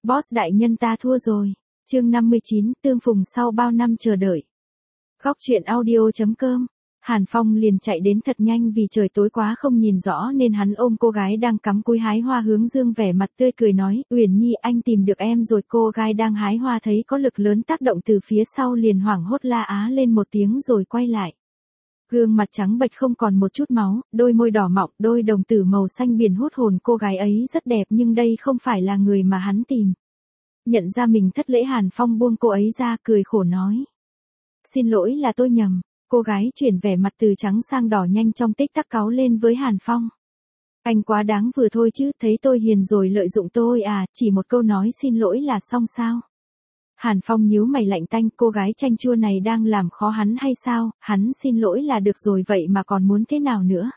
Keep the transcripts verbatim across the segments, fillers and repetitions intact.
Boss đại nhân ta thua rồi. Chương năm mươi chín, tương phùng sau bao năm chờ đợi. Góc truyện audio.com. Hàn Phong liền chạy đến thật nhanh vì trời tối quá không nhìn rõ nên hắn ôm cô gái đang cắm cúi hái hoa hướng Dương vẻ mặt tươi cười nói, Uyển Nhi anh tìm được em rồi. Cô gái đang hái hoa thấy có lực lớn tác động từ phía sau liền hoảng hốt la á lên một tiếng rồi quay lại. Gương mặt trắng bệch không còn một chút máu, đôi môi đỏ mọng, đôi đồng tử màu xanh biển hút hồn. Cô gái ấy rất đẹp nhưng đây không phải là người mà hắn tìm. Nhận ra mình thất lễ, Hàn Phong buông cô ấy ra cười khổ nói. Xin lỗi là tôi nhầm. Cô gái chuyển vẻ mặt từ trắng sang đỏ nhanh trong tích tắc cáu lên với Hàn Phong. Anh quá đáng vừa thôi chứ, thấy tôi hiền rồi lợi dụng tôi à, chỉ một câu nói xin lỗi là xong sao? Hàn Phong nhíu mày lạnh tanh, cô gái chanh chua này đang làm khó hắn hay sao? Hắn xin lỗi là được rồi vậy mà còn muốn thế nào nữa?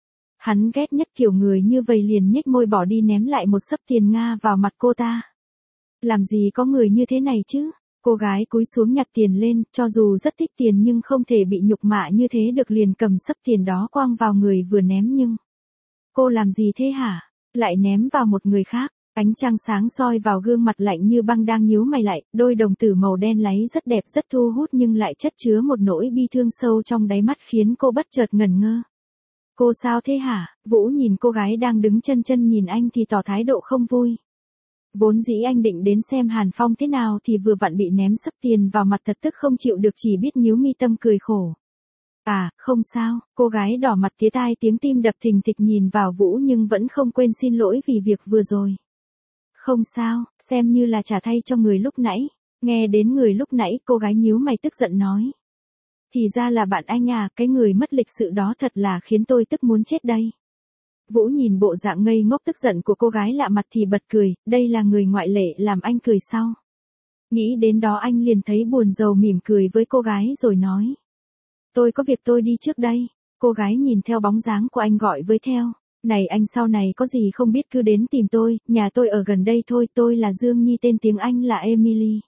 Hắn ghét nhất kiểu người như vậy, liền nhếch môi bỏ đi ném lại một xấp tiền Nga vào mặt cô ta. Làm gì có người như thế này chứ? Cô gái cúi xuống nhặt tiền lên, cho dù rất thích tiền nhưng không thể bị nhục mạ như thế được, liền cầm xấp tiền đó quăng vào người vừa ném. Nhưng cô làm gì thế hả? Lại ném vào một người khác. Ánh trăng sáng soi vào gương mặt lạnh như băng đang nhíu mày lại, đôi đồng tử màu đen láy rất đẹp rất thu hút nhưng lại chất chứa một nỗi bi thương sâu trong đáy mắt khiến cô bất chợt ngẩn ngơ. Cô sao thế hả? Vũ nhìn cô gái đang đứng chân chân nhìn anh thì tỏ thái độ không vui. Vốn dĩ anh định đến xem Hàn Phong thế nào thì vừa vặn bị ném xấp tiền vào mặt thật tức không chịu được, chỉ biết nhíu mi tâm cười khổ. À, không sao, cô gái đỏ mặt tía tai tiếng tim đập thình thịch nhìn vào Vũ nhưng vẫn không quên xin lỗi vì việc vừa rồi. Không sao, xem như là trả thay cho người lúc nãy. Nghe đến người lúc nãy, cô gái nhíu mày tức giận nói. Thì ra là bạn anh à, cái người mất lịch sự đó thật là khiến tôi tức muốn chết đây. Vũ nhìn bộ dạng ngây ngốc tức giận của cô gái lạ mặt thì bật cười, đây là người ngoại lệ làm anh cười sao? Nghĩ đến đó anh liền thấy buồn rầu mỉm cười với cô gái rồi nói. Tôi có việc tôi đi trước đây. Cô gái nhìn theo bóng dáng của anh gọi với theo. Này anh sau này có gì không biết cứ đến tìm tôi, nhà tôi ở gần đây thôi, tôi là Dương Nhi, tên tiếng Anh là Emily.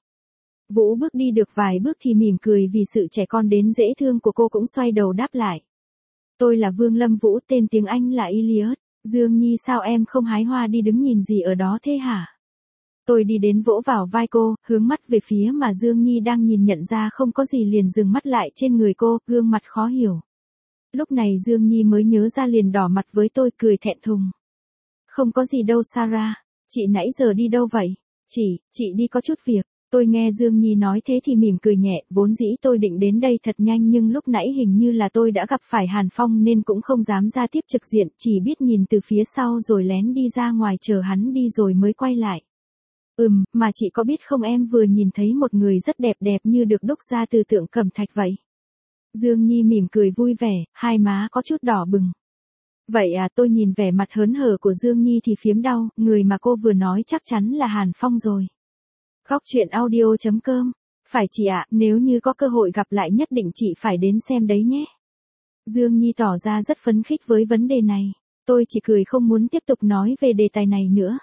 Vũ bước đi được vài bước thì mỉm cười vì sự trẻ con đến dễ thương của cô, cũng xoay đầu đáp lại. Tôi là Vương Lâm Vũ, tên tiếng Anh là Elliot. Dương Nhi sao em không hái hoa đi đứng nhìn gì ở đó thế hả? Tôi đi đến vỗ vào vai cô, hướng mắt về phía mà Dương Nhi đang nhìn, nhận ra không có gì liền dừng mắt lại trên người cô, gương mặt khó hiểu. Lúc này Dương Nhi mới nhớ ra liền đỏ mặt với tôi cười thẹn thùng. Không có gì đâu Sarah, chị nãy giờ đi đâu vậy? Chị, chị đi có chút việc. Tôi nghe Dương Nhi nói thế thì mỉm cười nhẹ, vốn dĩ tôi định đến đây thật nhanh nhưng lúc nãy hình như là tôi đã gặp phải Hàn Phong nên cũng không dám ra tiếp trực diện, chỉ biết nhìn từ phía sau rồi lén đi ra ngoài chờ hắn đi rồi mới quay lại. Ừm, mà chị có biết không, em vừa nhìn thấy một người rất đẹp đẹp như được đúc ra từ tượng cẩm thạch vậy. Dương Nhi mỉm cười vui vẻ, hai má có chút đỏ bừng. Vậy à, tôi nhìn vẻ mặt hớn hở của Dương Nhi thì phiếm đau, người mà cô vừa nói chắc chắn là Hàn Phong rồi. Góc truyện audio.com. Phải chị ạ, nếu như có cơ hội gặp lại nhất định chị phải đến xem đấy nhé. Dương Nhi tỏ ra rất phấn khích với vấn đề này. Tôi chỉ cười không muốn tiếp tục nói về đề tài này nữa.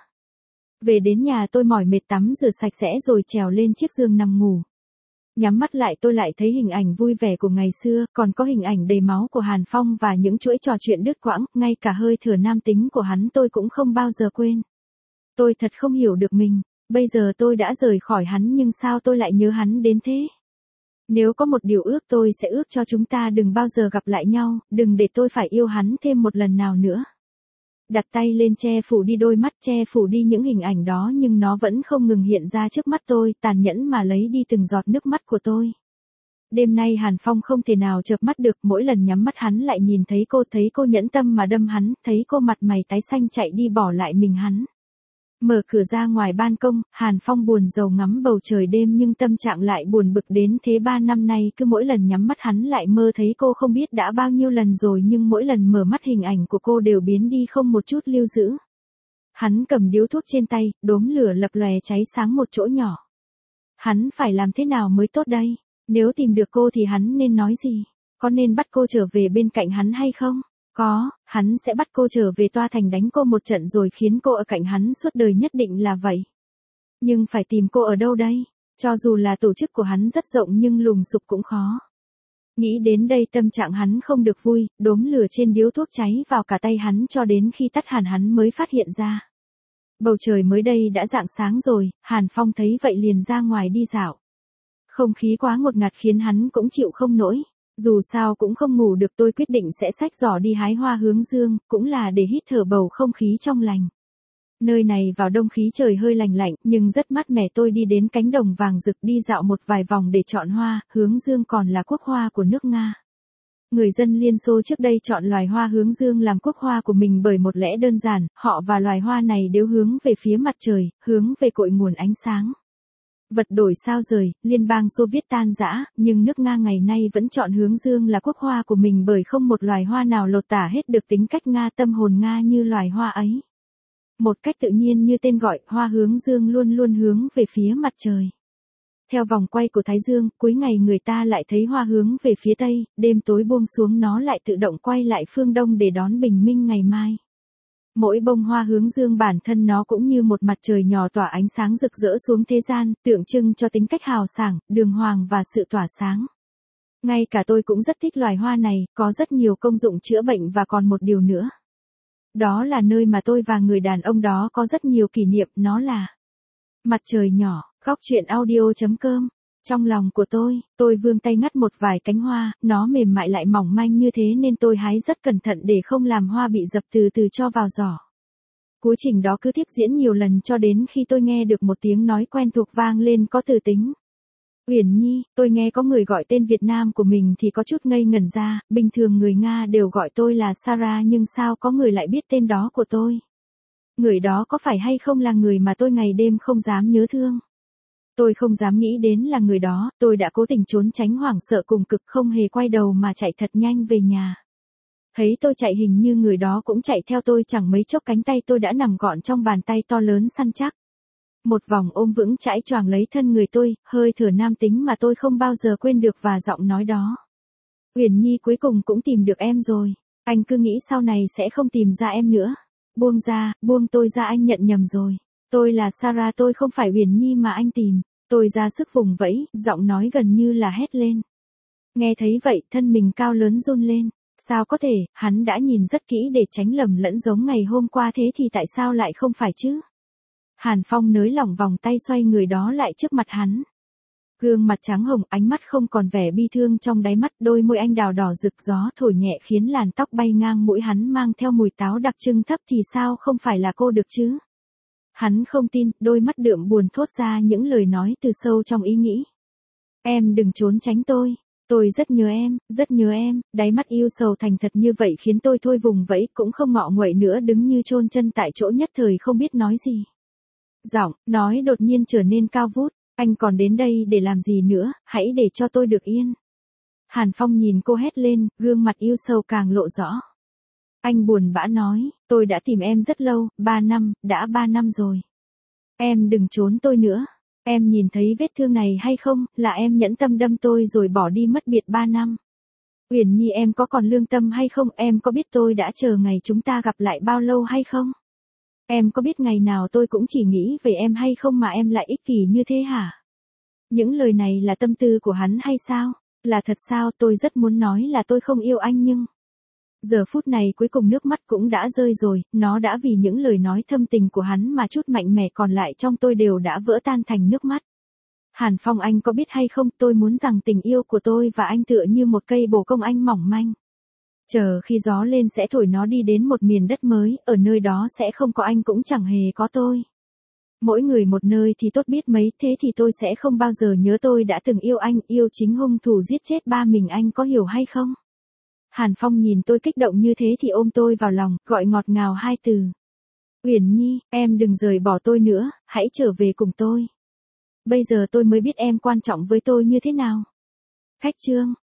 Về đến nhà tôi mỏi mệt tắm rửa sạch sẽ rồi trèo lên chiếc giường nằm ngủ. Nhắm mắt lại tôi lại thấy hình ảnh vui vẻ của ngày xưa, còn có hình ảnh đầy máu của Hàn Phong và những chuỗi trò chuyện đứt quãng, ngay cả hơi thở nam tính của hắn tôi cũng không bao giờ quên. Tôi thật không hiểu được mình. Bây giờ tôi đã rời khỏi hắn nhưng sao tôi lại nhớ hắn đến thế? Nếu có một điều ước tôi sẽ ước cho chúng ta đừng bao giờ gặp lại nhau, đừng để tôi phải yêu hắn thêm một lần nào nữa. Đặt tay lên che phủ đi đôi mắt, che phủ đi những hình ảnh đó nhưng nó vẫn không ngừng hiện ra trước mắt tôi, tàn nhẫn mà lấy đi từng giọt nước mắt của tôi. Đêm nay Hàn Phong không thể nào chợp mắt được, mỗi lần nhắm mắt hắn lại nhìn thấy cô, thấy cô nhẫn tâm mà đâm hắn, thấy cô mặt mày tái xanh chạy đi bỏ lại mình hắn. Mở cửa ra ngoài ban công, Hàn Phong buồn rầu ngắm bầu trời đêm nhưng tâm trạng lại buồn bực đến thế. Ba năm nay cứ mỗi lần nhắm mắt hắn lại mơ thấy cô, không biết đã bao nhiêu lần rồi nhưng mỗi lần mở mắt hình ảnh của cô đều biến đi không một chút lưu giữ. Hắn cầm điếu thuốc trên tay, đốm lửa lập lòe cháy sáng một chỗ nhỏ. Hắn phải làm thế nào mới tốt đây? Nếu tìm được cô thì hắn nên nói gì? Có nên bắt cô trở về bên cạnh hắn hay không? Có, hắn sẽ bắt cô trở về Toa Thành đánh cô một trận rồi khiến cô ở cạnh hắn suốt đời, nhất định là vậy. Nhưng phải tìm cô ở đâu đây? Cho dù là tổ chức của hắn rất rộng nhưng lùng sục cũng khó. Nghĩ đến đây tâm trạng hắn không được vui, đốm lửa trên điếu thuốc cháy vào cả tay hắn cho đến khi tắt hẳn hắn mới phát hiện ra. Bầu trời mới đây đã rạng sáng rồi, Hàn Phong thấy vậy liền ra ngoài đi dạo. Không khí quá ngột ngạt khiến hắn cũng chịu không nổi. Dù sao cũng không ngủ được, tôi quyết định sẽ xách giỏ đi hái hoa hướng dương, cũng là để hít thở bầu không khí trong lành. Nơi này vào đông khí trời hơi lành lạnh, nhưng rất mát mẻ. Tôi đi đến cánh đồng vàng rực đi dạo một vài vòng để chọn hoa. Hướng dương còn là quốc hoa của nước Nga. Người dân Liên Xô trước đây chọn loài hoa hướng dương làm quốc hoa của mình bởi một lẽ đơn giản, họ và loài hoa này đều hướng về phía mặt trời, hướng về cội nguồn ánh sáng. Vật đổi sao rời, Liên bang Xô Viết tan rã, nhưng nước Nga ngày nay vẫn chọn hướng dương là quốc hoa của mình bởi không một loài hoa nào lột tả hết được tính cách Nga, tâm hồn Nga như loài hoa ấy. Một cách tự nhiên như tên gọi, hoa hướng dương luôn luôn hướng về phía mặt trời. Theo vòng quay của Thái Dương, cuối ngày người ta lại thấy hoa hướng về phía Tây, đêm tối buông xuống nó lại tự động quay lại phương Đông để đón bình minh ngày mai. Mỗi bông hoa hướng dương bản thân nó cũng như một mặt trời nhỏ tỏa ánh sáng rực rỡ xuống thế gian, tượng trưng cho tính cách hào sảng, đường hoàng và sự tỏa sáng. Ngay cả tôi cũng rất thích loài hoa này, có rất nhiều công dụng chữa bệnh và còn một điều nữa. Đó là nơi mà tôi và người đàn ông đó có rất nhiều kỷ niệm, nó là mặt trời nhỏ. Góc truyện audio chấm com. Trong lòng của tôi, tôi vươn tay ngắt một vài cánh hoa, nó mềm mại lại mỏng manh như thế nên tôi hái rất cẩn thận để không làm hoa bị dập, từ từ cho vào giỏ. Quá trình đó cứ tiếp diễn nhiều lần cho đến khi tôi nghe được một tiếng nói quen thuộc vang lên có từ tính. Uyển Nhi. Tôi nghe có người gọi tên Việt Nam của mình thì có chút ngây ngẩn ra, bình thường người Nga đều gọi tôi là Sarah nhưng sao có người lại biết tên đó của tôi? Người đó có phải hay không là người mà tôi ngày đêm không dám nhớ thương? Tôi không dám nghĩ đến là người đó, tôi đã cố tình trốn tránh hoảng sợ cùng cực, không hề quay đầu mà chạy thật nhanh về nhà. Thấy tôi chạy hình như người đó cũng chạy theo tôi, chẳng mấy chốc cánh tay tôi đã nằm gọn trong bàn tay to lớn săn chắc. Một vòng ôm vững chãi choàng lấy thân người tôi, hơi thở nam tính mà tôi không bao giờ quên được và giọng nói đó. Uyển Nhi, cuối cùng cũng tìm được em rồi. Anh cứ nghĩ sau này sẽ không tìm ra em nữa. Buông ra, buông tôi ra, anh nhận nhầm rồi. Tôi là Sarah, tôi không phải Uyển Nhi mà anh tìm. Tôi ra sức vùng vẫy, giọng nói gần như là hét lên. Nghe thấy vậy, thân mình cao lớn run lên. Sao có thể, hắn đã nhìn rất kỹ để tránh lầm lẫn giống ngày hôm qua, thế thì tại sao lại không phải chứ? Hàn Phong nới lỏng vòng tay xoay người đó lại trước mặt hắn. Gương mặt trắng hồng, ánh mắt không còn vẻ bi thương trong đáy mắt, đôi môi anh đào đỏ rực, gió thổi nhẹ khiến làn tóc bay ngang mũi hắn mang theo mùi táo đặc trưng thấp, thì sao không phải là cô được chứ? Hắn không tin, đôi mắt đượm buồn thốt ra những lời nói từ sâu trong ý nghĩ. Em đừng trốn tránh tôi. Tôi rất nhớ em, rất nhớ em. Đáy mắt yêu sầu thành thật như vậy khiến tôi thôi vùng vẫy, cũng không ngọ nguậy nữa, đứng như chôn chân tại chỗ, nhất thời không biết nói gì. Giọng nói đột nhiên trở nên cao vút. Anh còn đến đây để làm gì nữa, hãy để cho tôi được yên. Hàn Phong nhìn cô hét lên, gương mặt yêu sầu càng lộ rõ. Anh buồn bã nói, tôi đã tìm em rất lâu, ba năm, đã ba năm rồi. Em đừng trốn tôi nữa. Em nhìn thấy vết thương này hay không, là em nhẫn tâm đâm tôi rồi bỏ đi mất biệt ba năm. Uyển Nhi, em có còn lương tâm hay không, em có biết tôi đã chờ ngày chúng ta gặp lại bao lâu hay không? Em có biết ngày nào tôi cũng chỉ nghĩ về em hay không mà em lại ích kỷ như thế hả? Những lời này là tâm tư của hắn hay sao? Là thật sao? Tôi rất muốn nói là tôi không yêu anh nhưng... Giờ phút này cuối cùng nước mắt cũng đã rơi rồi, nó đã vì những lời nói thâm tình của hắn mà chút mạnh mẽ còn lại trong tôi đều đã vỡ tan thành nước mắt. Hàn Phong, anh có biết hay không, tôi muốn rằng tình yêu của tôi và anh tựa như một cây bồ công anh mỏng manh. Chờ khi gió lên sẽ thổi nó đi đến một miền đất mới, ở nơi đó sẽ không có anh cũng chẳng hề có tôi. Mỗi người một nơi thì tốt biết mấy, thế thì tôi sẽ không bao giờ nhớ tôi đã từng yêu anh, yêu chính hung thủ giết chết ba mình anh, có hiểu hay không? Hàn Phong nhìn tôi kích động như thế thì ôm tôi vào lòng, gọi ngọt ngào hai từ. Uyển Nhi, em đừng rời bỏ tôi nữa, hãy trở về cùng tôi. Bây giờ tôi mới biết em quan trọng với tôi như thế nào. Khách chương.